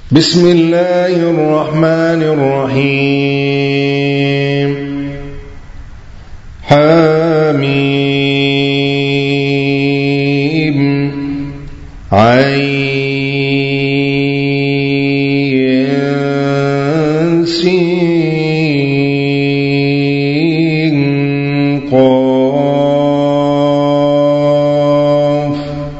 بسم الله الرحمن الرحيم حميم عين سين قاف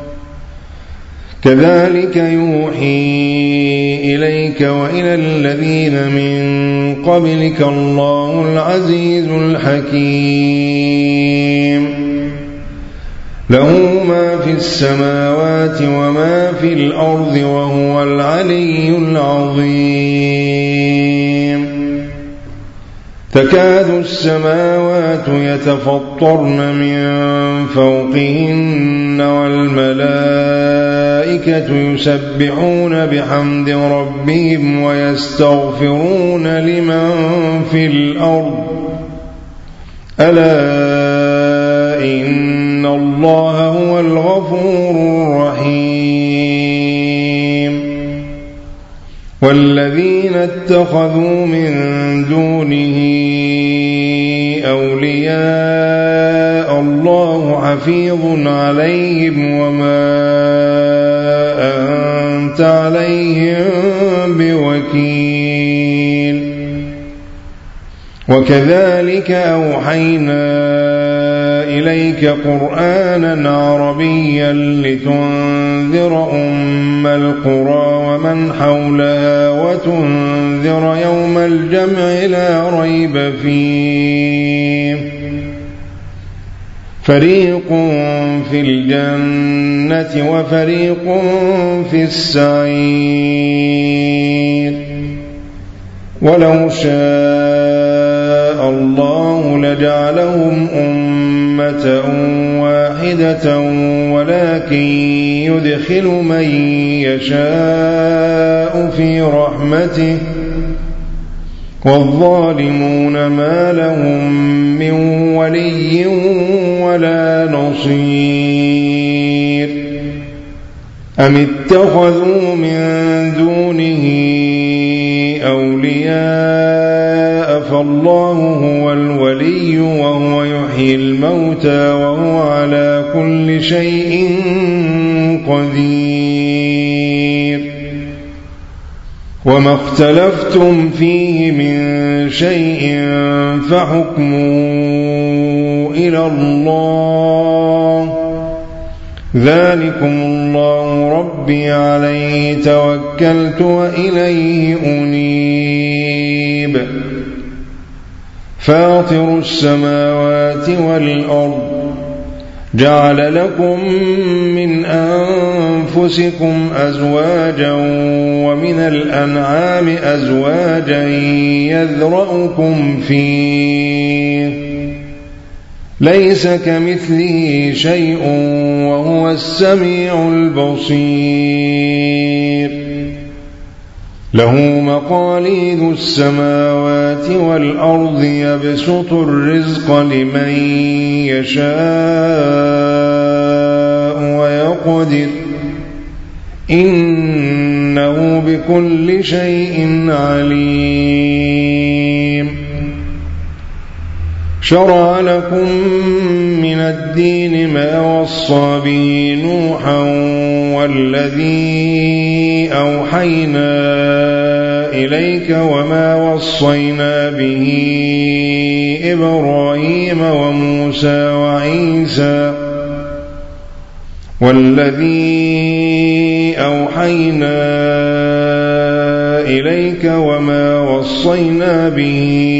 كذلك يوحي إليك وإلى الذين من قبلك الله العزيز الحكيم له ما في السماوات وما في الأرض وهو العلي العظيم تكاد السماوات يتفطرن من فوقهن والملائكة يسبحون بحمد ربهم ويستغفرون لمن في الأرض ألا إن الله هو الغفور الرحيم والذين اتخذوا من دونه أولياء الله حفيظ عليهم وما أنت عليهم بوكيل وكذلك أوحينا إليك قرآنا عربيا لتنذر أم القرى ومن حولها وتنذر يوم الجمع لا ريب فيه فريق في الجنة وفريق في السعير ولو شاء الله لجعلهم أمة واحدة ولكن يدخل من يشاء في رحمته والظالمون ما لهم من ولي ولا نصير أم اتخذوا من دونه أولياء فالله هو الولي وهو يحيي الموتى وهو على كل شيء قدير وما اختلفتم فيه من شيء فحكمه إلى الله ذلكم الله ربي عليه توكلت وإليه أنيب فاطر السماوات والأرض جعل لكم من أنفسكم أزواجا ومن الأنعام أزواجا يذرأكم فيه ليس كمثله شيء وهو السميع البصير له مقاليد السماوات والأرض يبسط الرزق لمن يشاء ويقدر إنه بكل شيء عليم شرع لكم من الدين ما وصى به نوحا والذي أوحينا إليك وما وصينا به إبراهيم وموسى وعيسى والذي أوحينا إليك وما وصينا به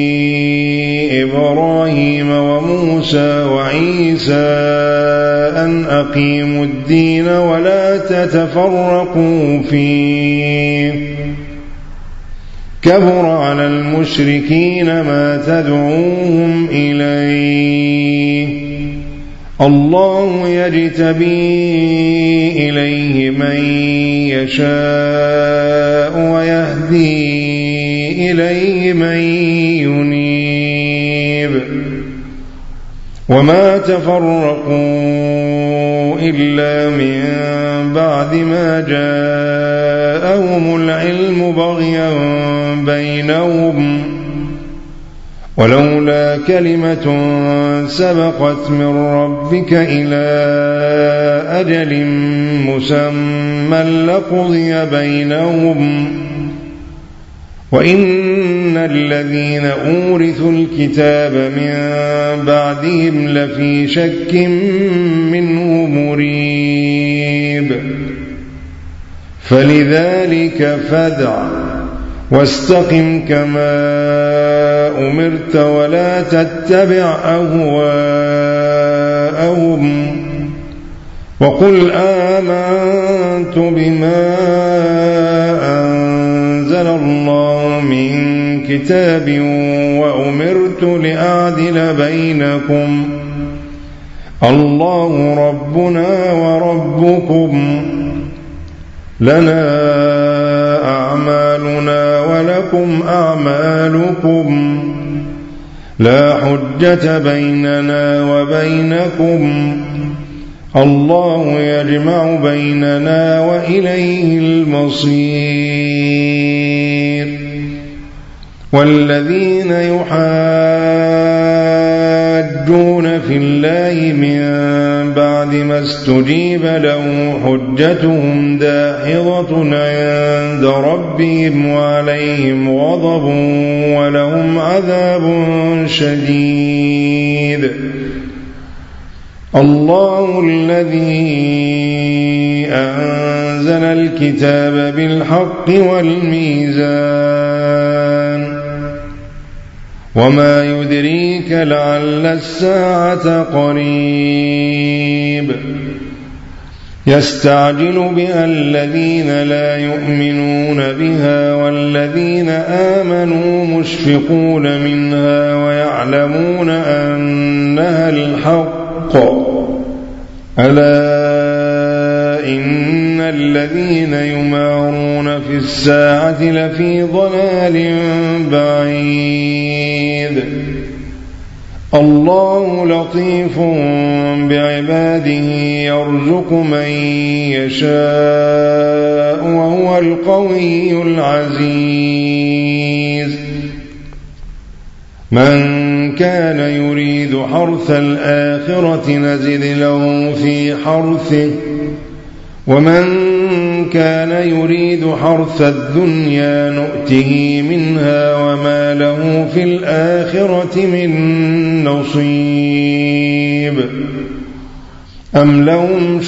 إبراهيم وموسى وعيسى أن أقيموا الدين ولا تتفرقوا فيه كبر على المشركين ما تدعوهم إليه الله يجتبي إليه من يشاء ويهدي إليه من ينيب وما تفرقوا إلا من بعد ما جاءهم العلم بغيا بينهم ولولا كلمة سبقت من ربك إلى أجل مسمى لقضي بينهم وإن الذين أورثوا الكتاب من بعدهم لفي شك منه مريب فلذلك فادع واستقم كما أمرت ولا تتبع أهواءهم وقل آمنت بما أنزل الله من كتاب وأمرت لأعدل بينكم الله ربنا وربكم لنا أعمالنا ولكم أعمالكم لا حجة بيننا وبينكم الله يجمع بيننا وإليه المصير والذين يحاجون في الله من بعد ما استجيب له حجتهم داحضة عند ربهم وعليهم غضب ولهم عذاب شديد الله الذي أنزل الكتاب بالحق والميزان وما يدريك لعل الساعة قريب يستعجل بها الذين لا يؤمنون بها والذين آمنوا مشفقون منها ويعلمون أنها الحق ألا إن الذين يمارون في الساعة لفي ضلال بعيد الله لطيف بعباده يرزق من يشاء وهو القوي العزيز من كان يريد حرث الآخرة نزد له في حرثه ومن كان يريد حرث الدنيا نؤته منها وما له في الآخرة من نصيب أم لهم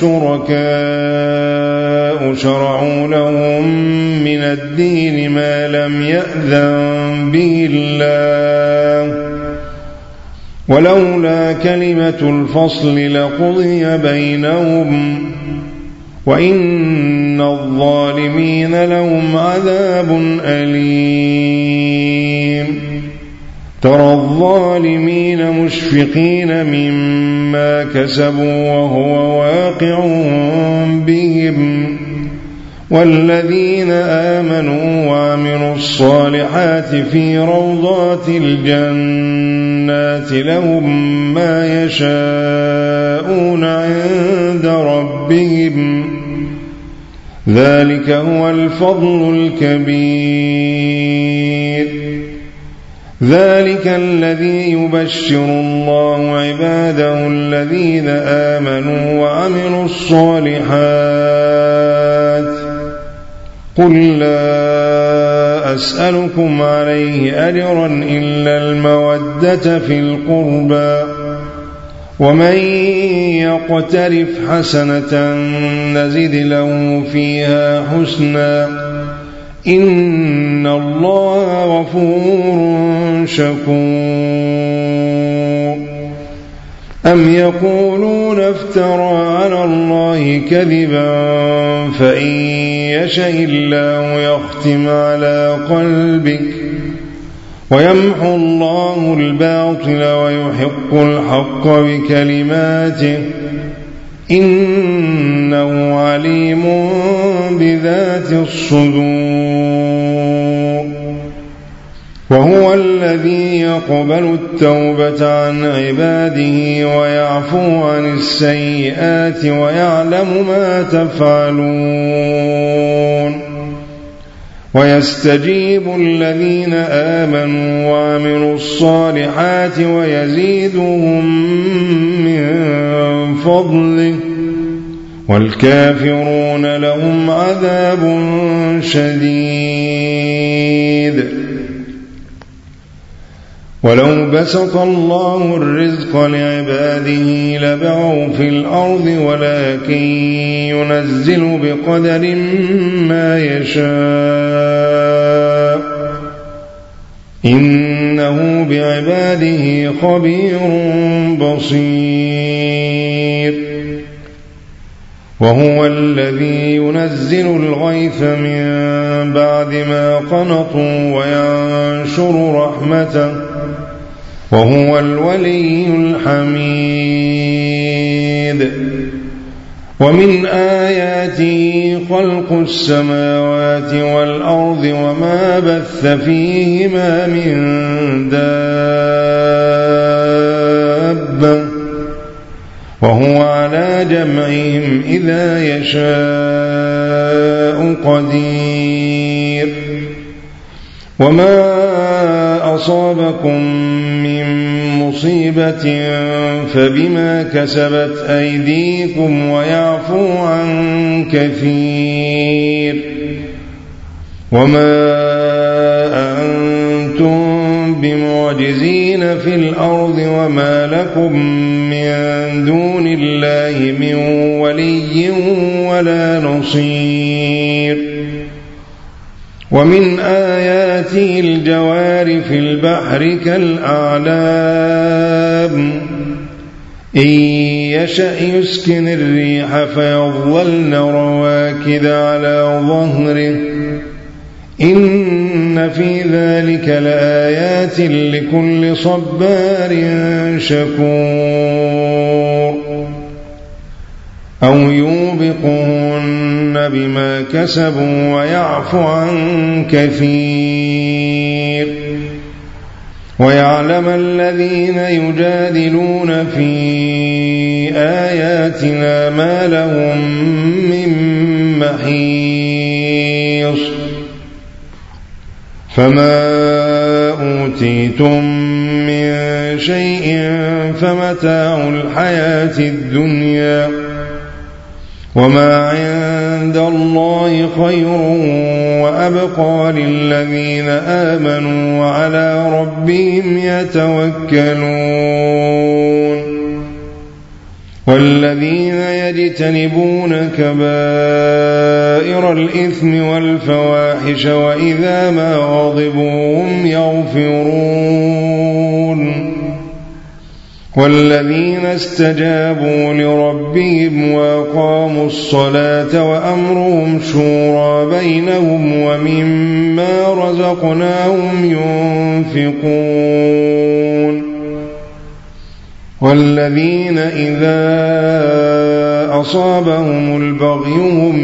شركاء شرعوا لهم من الدين ما لم يأذن به الله ولولا كلمة الفصل لقضي بينهم وإن الظالمين لهم عذاب أليم ترى الظالمين مشفقين مما كسبوا وهو واقع بهم والذين آمنوا وعملوا الصالحات في روضات الجنات لهم ما يشاءون عند ربهم ذلك هو الفضل الكبير ذلك الذي يبشر الله عباده الذين آمنوا وعملوا الصالحات قل لا أسألكم عليه أجرا إلا المودة في القربى ومن يقترف حسنة نزد له فيها حسنا إن الله غفور شكور أم يقولون افترى على الله كذبا فإن يشأ الله يختم على قلبك ويمحو الله الباطل ويحق الحق بكلماته إنه عليم بذات الصدور وهو الذي يقبل التوبة عن عباده ويعفو عن السيئات ويعلم ما تفعلون ويستجيب الذين آمنوا وعملوا الصالحات ويزيدهم من فضله والكافرون لهم عذاب شديد. ولو بسط الله الرزق لعباده لبغوا في الأرض ولكن ينزل بقدر ما يشاء إنه بعباده خبير بصير. وهو الذي ينزل الغيث من بعد ما قنطوا وينشر رحمته وهو الولي الحميد. ومن آياته خلق السماوات والأرض وما بث فيهما من دابة وهو على جمعهم إذا يشاء قدير. وما أصابكم من مصيبة فبما كسبت أيديكم ويعفو عن كثير. وما أنتم بمعجزين في الأرض وما لكم من دون الله من ولي ولا نصير. ومن آياته الجوار في البحر كالأعلام إن يشأ يسكن الريح فيظللن رواكد على ظهره إن في ذلك لآيات لكل صبار شكور. أو يوبقهن بما كسبوا ويعفو عن كثير. ويعلم الذين يجادلون في آياتنا ما لهم من محيص. فما أوتيتم من شيء فمتاع الحياة الدنيا وما عند الله خير وأبقى للذين آمنوا وعلى ربهم يتوكلون. والذين يجتنبون كبائر الإثم والفواحش وإذا ما غضبوا هم يغفرون. والذين استجابوا لربهم وأقاموا الصلاة وأمرهم شورى بينهم ومما رزقناهم ينفقون. والذين إذا أصابهم البغي هم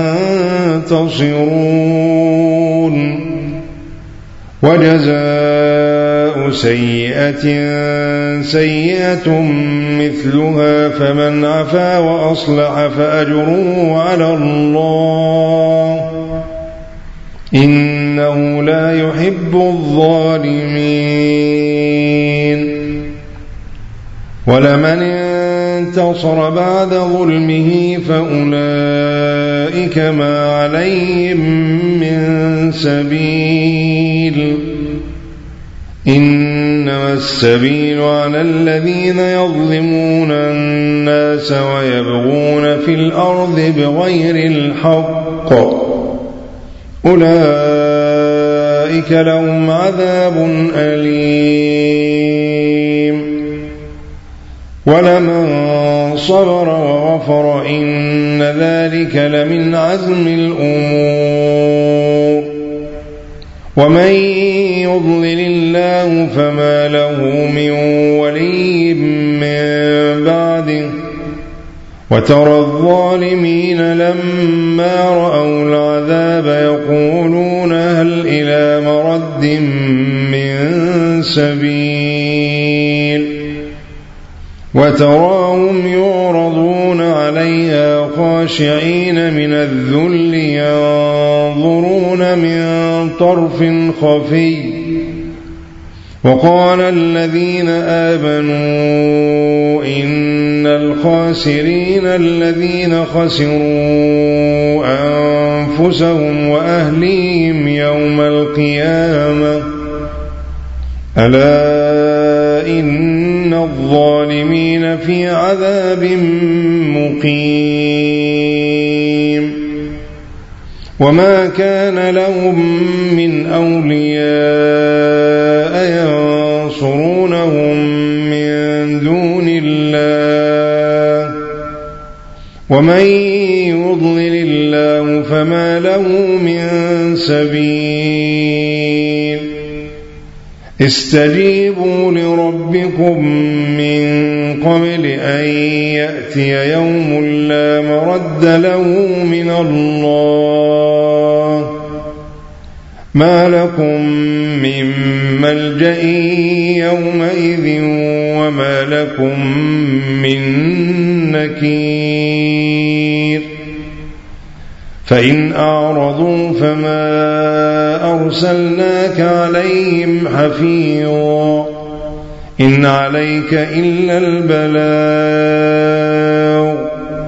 ينتصرون. وجزاء سيئة سيئة مثلها فمن عفا وأصلح فأجره على الله إنه لا يحب الظالمين. ولمن انتصر بعد ظلمه فأولئك ما عليهم من سبيل إنما السبيل على الذين يظلمون الناس ويبغون في الأرض بغير الحق أولئك لهم عذاب أليم. ولمن صبر وغفر إن ذلك لمن عزم الأمور. ومن يضلل الله فما له من ولي من بعده وترى الظالمين لما رأوا العذاب يقولون هل إلى مرد من سبيل وتراهم يعرضون عليها خاشعين من الذل ينظرون من طرف خفي وقال الذين آمنوا إن الخاسرين الذين خسروا أنفسهم وأهليهم يوم القيامة ألا إن الظالمين في عذاب مقيم وما كان لهم من أولياء ينصرونهم من دون الله ومن يضلل الله فما له من سبيل استجيبوا لربكم من قبل أن يأتي يوم لا مرد له من الله ما لكم من ملجأ يومئذ وما لكم من نكير فإن أعرضوا فما أرسلناك عليهم حفيظا إن عليك إلا البلاغ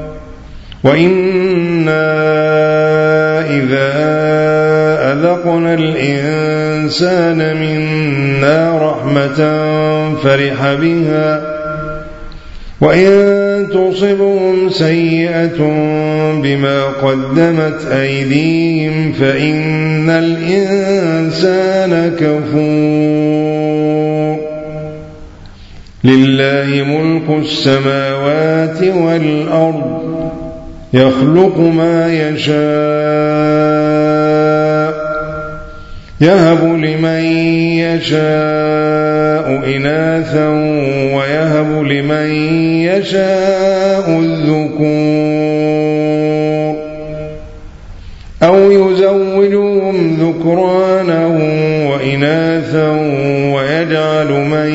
وإنا إذا أذقنا الإنسان منا رحمة فرح بها وإن تصبهم سيئة بما قدمت أيديهم فإن الإنسان كفور لله ملك السماوات والأرض يخلق ما يشاء يهب لمن يشاء إناثا ويهب لمن يشاء الذكور أو يزوجهم ذكرانا وإناثا ويجعل من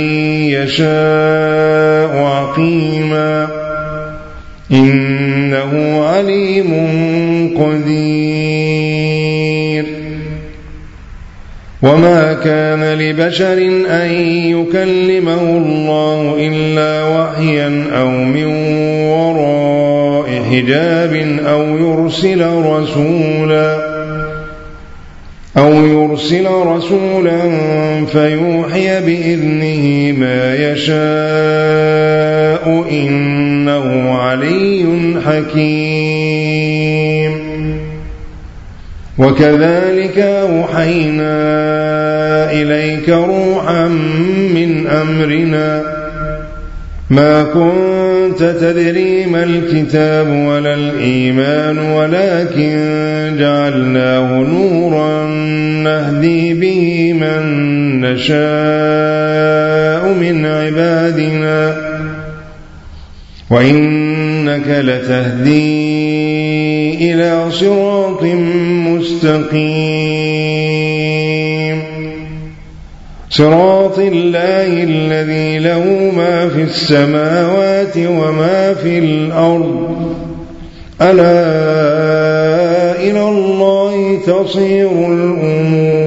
يشاء عقيما إنه عليم قدير وما كان لبشر أن يكلمه الله إلا وحيا أو من وراء حجاب أو يرسل رسولا فيوحي بإذنه ما يشاء إنه علي حكيم وكذلك أوحينا إليك روحا من أمرنا ما كنت تدري ما الكتاب ولا الإيمان ولكن جعلناه نورا نهدي به من نشاء من عبادنا وإنك لتهدي إلى صراط مستقيم صراط الله الذي له ما في السماوات وما في الأرض ألا إلى الله تصير الأمور